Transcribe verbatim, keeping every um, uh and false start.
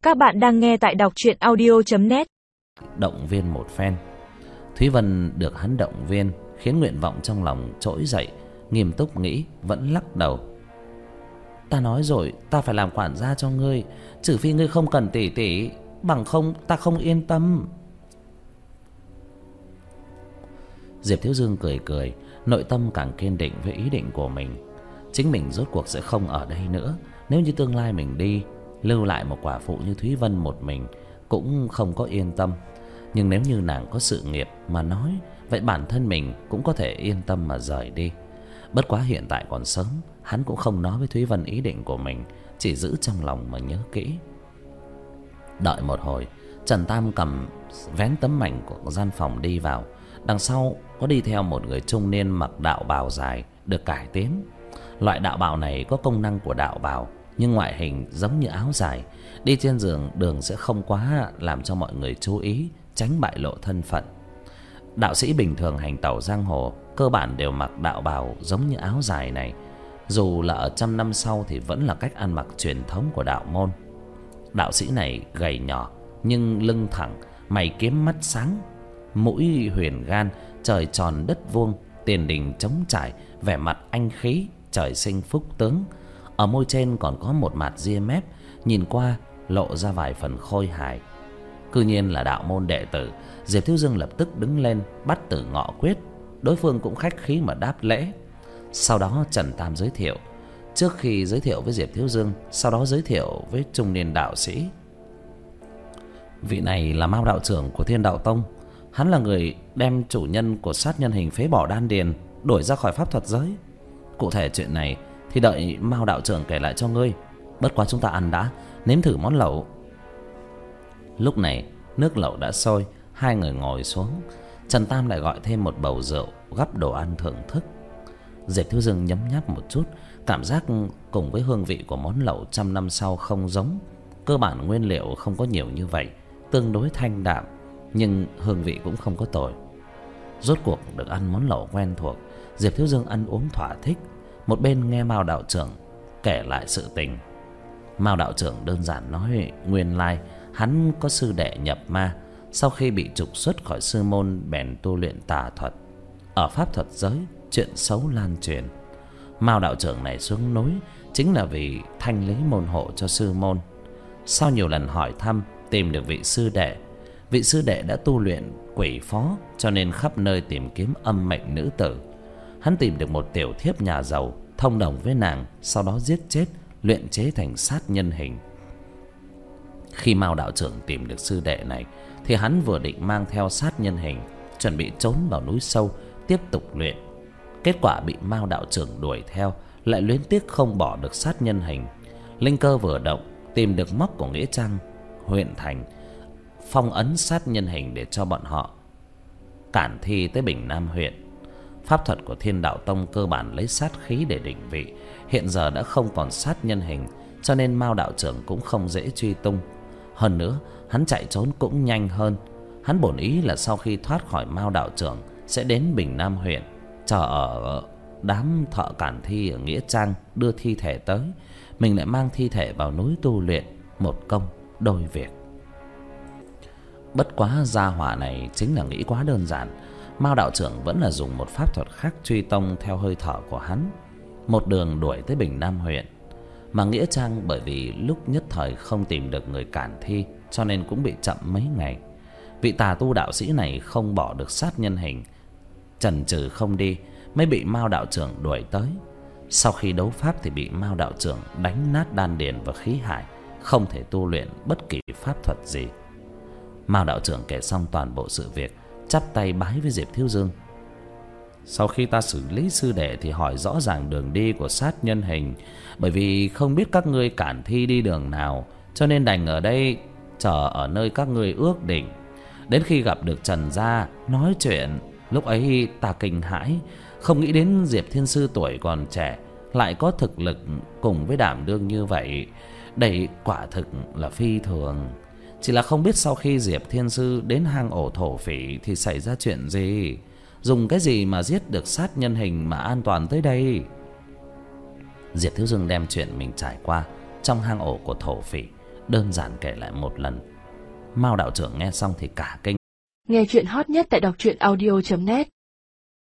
Các bạn đang nghe tại đọc truyện audio chấm net. Động viên một phen. Thúy Vân được hắn động viên khiến nguyện vọng trong lòng trỗi dậy, nghiêm túc nghĩ vẫn lắc đầu. Ta nói rồi, ta phải làm quản gia cho ngươi, trừ phi ngươi không cần tỷ tỷ, bằng không ta không yên tâm. Diệp Thiếu Dương cười cười, nội tâm càng kiên định với ý định của mình. Chính mình rốt cuộc sẽ không ở đây nữa. Nếu như tương lai mình đi, lưu lại một quả phụ như Thúy Vân một mình cũng không có yên tâm. Nhưng nếu như nàng có sự nghiệp mà nói, vậy bản thân mình cũng có thể yên tâm mà rời đi. Bất quá hiện tại còn sớm, hắn cũng không nói với Thúy Vân ý định của mình, chỉ giữ trong lòng mà nhớ kỹ. Đợi một hồi, Trần Tam cầm vén tấm mảnh của gian phòng đi vào. Đằng sau có đi theo một người trung niên mặc đạo bào dài được cải tiến. Loại đạo bào này có công năng của đạo bào, nhưng ngoại hình giống như áo dài. Đi trên giường đường sẽ không quá làm cho mọi người chú ý, tránh bại lộ thân phận. Đạo sĩ bình thường hành tẩu giang hồ cơ bản đều mặc đạo bào giống như áo dài này. Dù là ở trăm năm sau thì vẫn là cách ăn mặc truyền thống của đạo môn. Đạo sĩ này gầy nhỏ nhưng lưng thẳng, mày kiếm mắt sáng, mũi huyền gan, trời tròn đất vuông, tiền đình trống trải, vẻ mặt anh khí, trời sinh phúc tướng. Ở môi trên còn có một mặt ria mép, nhìn qua lộ ra vài phần khôi hài. Cư nhiên là đạo môn đệ tử. Diệp Thiếu Dương lập tức đứng lên bắt Tử Ngọ quyết. Đối phương cũng khách khí mà đáp lễ. Sau đó Trần Tam giới thiệu. Trước khi giới thiệu với Diệp Thiếu Dương, sau đó giới thiệu với trung niên đạo sĩ. Vị này là Mao đạo trưởng của Thiên Đạo Tông. Hắn là người đem chủ nhân của sát nhân hình phế bỏ đan điền đuổi ra khỏi pháp thuật giới. Cụ thể chuyện này thì đợi Mao đạo trưởng kể lại cho ngươi. Bất quá chúng ta ăn đã, nếm thử món lẩu. Lúc này nước lẩu đã sôi, hai người ngồi xuống. Trần Tam lại gọi thêm một bầu rượu, gắp đồ ăn thưởng thức. Diệp Thiếu Dương nhấm nháp một chút, cảm giác cùng với hương vị của món lẩu trăm năm sau không giống. Cơ bản nguyên liệu không có nhiều như vậy, tương đối thanh đạm, nhưng hương vị cũng không có tồi. Rốt cuộc được ăn món lẩu quen thuộc, Diệp Thiếu Dương ăn uống thỏa thích. Một bên nghe Mao đạo trưởng kể lại sự tình. Mao đạo trưởng đơn giản nói nguyên lai hắn có sư đệ nhập ma, sau khi bị trục xuất khỏi sư môn bèn tu luyện tà thuật. Ở pháp thuật giới, chuyện xấu lan truyền. Mao đạo trưởng này xuống núi chính là vì thanh lý môn hộ cho sư môn. Sau nhiều lần hỏi thăm, tìm được vị sư đệ. Vị sư đệ đã tu luyện quỷ phó, cho nên khắp nơi tìm kiếm âm mệnh nữ tử. Hắn tìm được một tiểu thiếp nhà giàu, thông đồng với nàng, sau đó giết chết, luyện chế thành sát nhân hình. Khi Mao đạo trưởng tìm được sư đệ này, thì hắn vừa định mang theo sát nhân hình, chuẩn bị trốn vào núi sâu tiếp tục luyện. Kết quả bị Mao đạo trưởng đuổi theo, lại luyến tiếc không bỏ được sát nhân hình. Linh cơ vừa động, tìm được mốc của nghĩa trang huyện thành, phong ấn sát nhân hình để cho bọn họ cản thi tới Bình Nam huyện. Pháp thuật của Thiên Đạo Tông cơ bản lấy sát khí để định vị, hiện giờ đã không còn sát nhân hình, cho nên Mao đạo trưởng cũng không dễ truy tung. Hơn nữa, hắn chạy trốn cũng nhanh hơn. Hắn bổn ý là sau khi thoát khỏi Mao đạo trưởng sẽ đến Bình Nam huyện, chờ ở đám thợ cản thi ở nghĩa trang đưa thi thể tới, mình lại mang thi thể vào núi tu luyện, một công đôi việc. Bất quá gia hỏa này chính là nghĩ quá đơn giản. Mao đạo trưởng vẫn là dùng một pháp thuật khác truy tông theo hơi thở của hắn, một đường đuổi tới Bình Nam huyện. Mà nghĩa trang bởi vì lúc nhất thời không tìm được người cản thi, cho nên cũng bị chậm mấy ngày. Vị tà tu đạo sĩ này không bỏ được sát nhân hình, chần chừ không đi, mới bị Mao đạo trưởng đuổi tới. Sau khi đấu pháp thì bị Mao đạo trưởng đánh nát đan điền và khí hải, không thể tu luyện bất kỳ pháp thuật gì. Mao đạo trưởng kể xong toàn bộ sự việc, chắp tay bái với Diệp Thiếu Dương. Sau khi ta xử lý sư đệ thì hỏi rõ ràng đường đi của sát nhân hình, bởi vì không biết các ngươi cản thi đi đường nào, cho nên đành ở đây chờ ở nơi các ngươi ước định. Đến khi gặp được Trần gia nói chuyện, lúc ấy ta kinh hãi, không nghĩ đến Diệp Thiên sư tuổi còn trẻ lại có thực lực cùng với đảm đương như vậy. Đây quả thực là phi thường. Chỉ là không biết sau khi Diệp Thiên sư đến hang ổ thổ phỉ thì xảy ra chuyện gì, dùng cái gì mà giết được sát nhân hình mà an toàn tới đây. Diệp Thiếu Dương đem chuyện mình trải qua trong hang ổ của thổ phỉ đơn giản kể lại một lần. Mao đạo trưởng nghe xong thì cả kinh. Nghe chuyện hot nhất tại đọc truyện audio chấm net.